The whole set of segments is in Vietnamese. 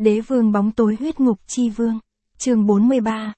Đế vương bóng tối huyết ngục chi vương. Chương 43,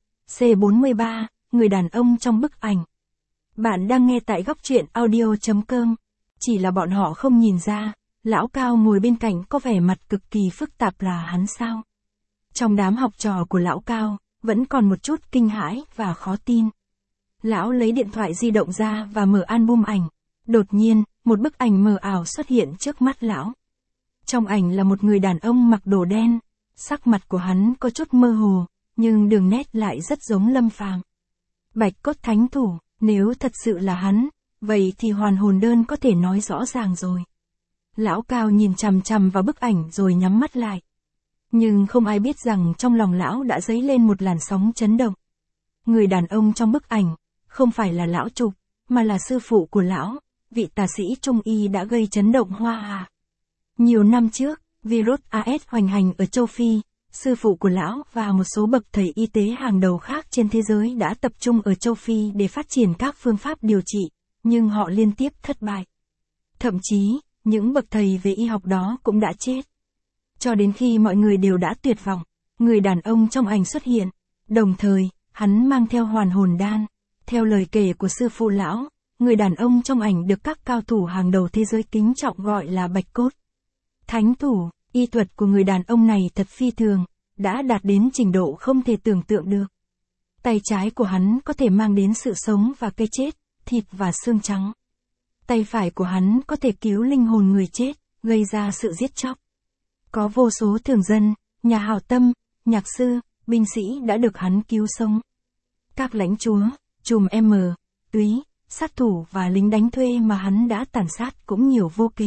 C43, người đàn ông trong bức ảnh. Bạn đang nghe tại góc truyện audio.com. Chỉ là bọn họ không nhìn ra, lão cao ngồi bên cạnh có vẻ mặt cực kỳ phức tạp là hắn sao? Trong đám học trò của lão cao, vẫn còn một chút kinh hãi và khó tin. Lão lấy điện thoại di động ra và mở album ảnh. Đột nhiên, một bức ảnh mờ ảo xuất hiện trước mắt lão. Trong ảnh là một người đàn ông mặc đồ đen, sắc mặt của hắn có chút mơ hồ, nhưng đường nét lại rất giống Lâm Phàm. Bạch cốt thánh thủ, nếu thật sự là hắn, vậy thì hoàn hồn đơn có thể nói rõ ràng rồi. Lão cao nhìn chằm chằm vào bức ảnh rồi nhắm mắt lại. Nhưng không ai biết rằng trong lòng lão đã dấy lên một làn sóng chấn động. Người đàn ông trong bức ảnh, không phải là lão chụp, mà là sư phụ của lão, vị tà sĩ trung y đã gây chấn động Hoa Hạ. Nhiều năm trước, virus AS hoành hành ở châu Phi, sư phụ của lão và một số bậc thầy y tế hàng đầu khác trên thế giới đã tập trung ở châu Phi để phát triển các phương pháp điều trị, nhưng họ liên tiếp thất bại. Thậm chí, những bậc thầy về y học đó cũng đã chết. Cho đến khi mọi người đều đã tuyệt vọng, người đàn ông trong ảnh xuất hiện, đồng thời, hắn mang theo hoàn hồn đan. Theo lời kể của sư phụ lão, người đàn ông trong ảnh được các cao thủ hàng đầu thế giới kính trọng gọi là Bạch Cốt Thánh Thủ. Y thuật của người đàn ông này thật phi thường, đã đạt đến trình độ không thể tưởng tượng được. Tay trái của hắn có thể mang đến sự sống và cái chết, thịt và xương trắng. Tay phải của hắn có thể cứu linh hồn người chết, gây ra sự giết chóc. Có vô số thường dân, nhà hảo tâm, nhạc sư, binh sĩ đã được hắn cứu sống. Các lãnh chúa, trùm túy, sát thủ và lính đánh thuê mà hắn đã tàn sát cũng nhiều vô kể.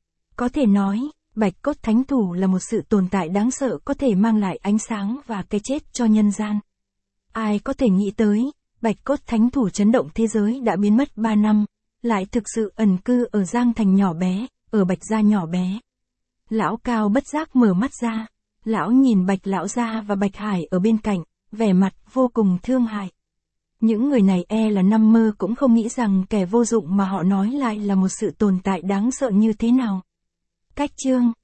Có thể nói, Bạch Cốt Thánh Thủ là một sự tồn tại đáng sợ có thể mang lại ánh sáng và cái chết cho nhân gian. Ai có thể nghĩ tới, Bạch Cốt Thánh Thủ chấn động thế giới đã biến mất 3 năm, lại thực sự ẩn cư ở Giang Thành nhỏ bé, ở Bạch Gia nhỏ bé. Lão cao bất giác mở mắt ra, lão nhìn Bạch Lão Gia và Bạch Hải ở bên cạnh, vẻ mặt vô cùng thương hại. Những người này là nằm mơ cũng không nghĩ rằng kẻ vô dụng mà họ nói lại là một sự tồn tại đáng sợ như thế nào. Cách chương